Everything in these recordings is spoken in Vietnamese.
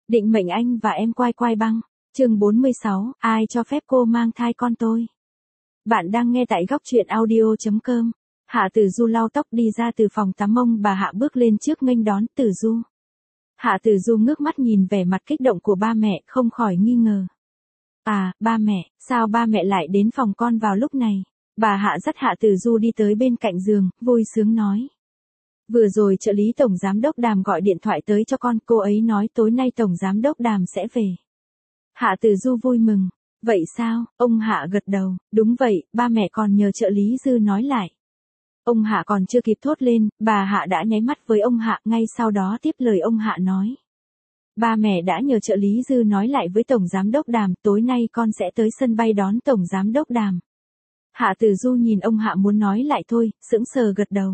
Định mệnh anh và em quai quai băng. Chương 46, ai cho phép cô mang thai con tôi? Bạn đang nghe tại góc truyện audio.com. Hạ Tử Du lau tóc đi ra từ phòng tắm, ông bà Hạ bước lên trước nghênh đón Tử Du. Hạ Tử Du ngước mắt nhìn vẻ mặt kích động của ba mẹ, không khỏi nghi ngờ. À, ba mẹ, sao ba mẹ lại đến phòng con vào lúc này? Bà Hạ dắt Hạ Tử Du đi tới bên cạnh giường, vui sướng nói. Vừa rồi trợ lý Tổng Giám đốc Đàm gọi điện thoại tới cho con, cô ấy nói tối nay Tổng Giám đốc Đàm sẽ về. Hạ Tử Du vui mừng. Vậy sao? Ông Hạ gật đầu. Đúng vậy, ba mẹ còn nhờ trợ lý Dư nói lại. Ông Hạ còn chưa kịp thốt lên, bà Hạ đã nháy mắt với ông Hạ, ngay sau đó tiếp lời ông Hạ nói. Ba mẹ đã nhờ trợ lý Dư nói lại với Tổng Giám đốc Đàm, tối nay con sẽ tới sân bay đón Tổng Giám đốc Đàm. Hạ Tử Du nhìn ông Hạ muốn nói lại thôi, sững sờ gật đầu.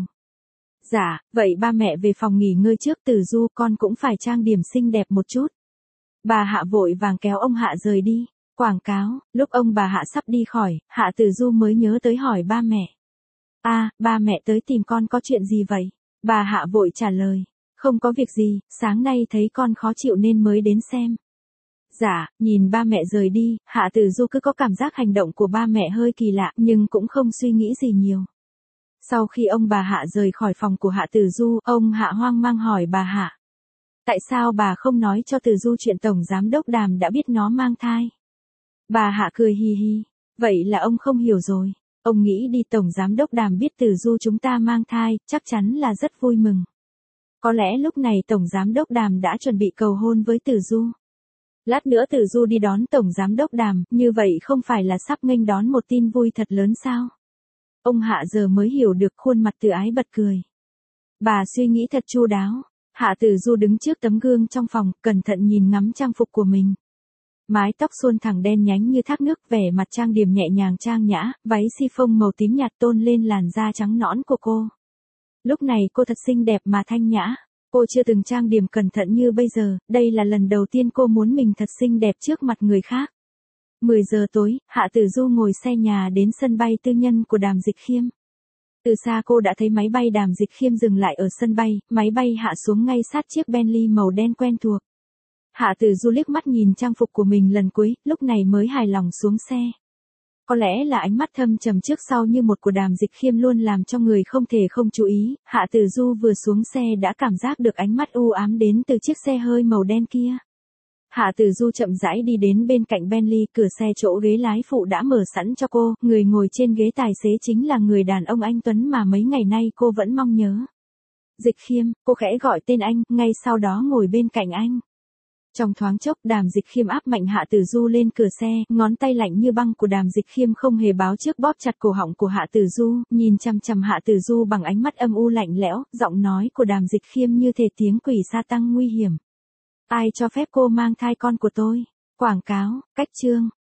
Dạ, vậy ba mẹ về phòng nghỉ ngơi trước, Tử Du con cũng phải trang điểm xinh đẹp một chút. Bà Hạ vội vàng kéo ông Hạ rời đi. Quảng cáo, lúc ông bà Hạ sắp đi khỏi, Hạ Tử Du mới nhớ tới hỏi ba mẹ. À, ba mẹ tới tìm con có chuyện gì vậy? Bà Hạ vội trả lời. Không có việc gì, sáng nay thấy con khó chịu nên mới đến xem. Dạ, nhìn ba mẹ rời đi, Hạ Tử Du cứ có cảm giác hành động của ba mẹ hơi kỳ lạ nhưng cũng không suy nghĩ gì nhiều. Sau khi ông bà Hạ rời khỏi phòng của Hạ Tử Du, ông Hạ hoang mang hỏi bà Hạ. Tại sao bà không nói cho Tử Du chuyện Tổng Giám đốc Đàm đã biết nó mang thai? Bà Hạ cười hi hi. Vậy là ông không hiểu rồi. Ông nghĩ đi Tổng Giám đốc Đàm biết Tử Du chúng ta mang thai, chắc chắn là rất vui mừng. Có lẽ lúc này Tổng Giám đốc Đàm đã chuẩn bị cầu hôn với Tử Du. Lát nữa Tử Du đi đón Tổng Giám đốc Đàm, như vậy không phải là sắp nghênh đón một tin vui thật lớn sao? Ông Hạ giờ mới hiểu được, khuôn mặt từ ái bật cười. Bà suy nghĩ thật chu đáo. Hạ Tử Du đứng trước tấm gương trong phòng, cẩn thận nhìn ngắm trang phục của mình. Mái tóc suôn thẳng đen nhánh như thác nước, vẻ mặt trang điểm nhẹ nhàng trang nhã, váy chiffon màu tím nhạt tôn lên làn da trắng nõn của cô. Lúc này cô thật xinh đẹp mà thanh nhã. Cô chưa từng trang điểm cẩn thận như bây giờ, đây là lần đầu tiên cô muốn mình thật xinh đẹp trước mặt người khác. 10 giờ tối, Hạ Tử Du ngồi xe nhà đến sân bay tư nhân của Đàm Dịch Khiêm. Từ xa cô đã thấy máy bay Đàm Dịch Khiêm dừng lại ở sân bay, máy bay hạ xuống ngay sát chiếc Bentley màu đen quen thuộc. Hạ Tử Du liếc mắt nhìn trang phục của mình lần cuối, lúc này mới hài lòng xuống xe. Có lẽ là ánh mắt thâm trầm trước sau như một của Đàm Dịch Khiêm luôn làm cho người không thể không chú ý, Hạ Tử Du vừa xuống xe đã cảm giác được ánh mắt u ám đến từ chiếc xe hơi màu đen kia. Hạ Tử Du chậm rãi đi đến bên cạnh Bentley, cửa xe chỗ ghế lái phụ đã mở sẵn cho cô, người ngồi trên ghế tài xế chính là người đàn ông anh tuấn mà mấy ngày nay cô vẫn mong nhớ. Dịch Khiêm, cô khẽ gọi tên anh, ngay sau đó ngồi bên cạnh anh. Trong thoáng chốc, Đàm Dịch Khiêm áp mạnh Hạ Tử Du lên cửa xe, ngón tay lạnh như băng của Đàm Dịch Khiêm không hề báo trước bóp chặt cổ họng của Hạ Tử Du, nhìn chằm chằm Hạ Tử Du bằng ánh mắt âm u lạnh lẽo, giọng nói của Đàm Dịch Khiêm như thể tiếng quỷ sa tăng nguy hiểm. Ai cho phép cô mang thai con của tôi? Quảng cáo, cách chương.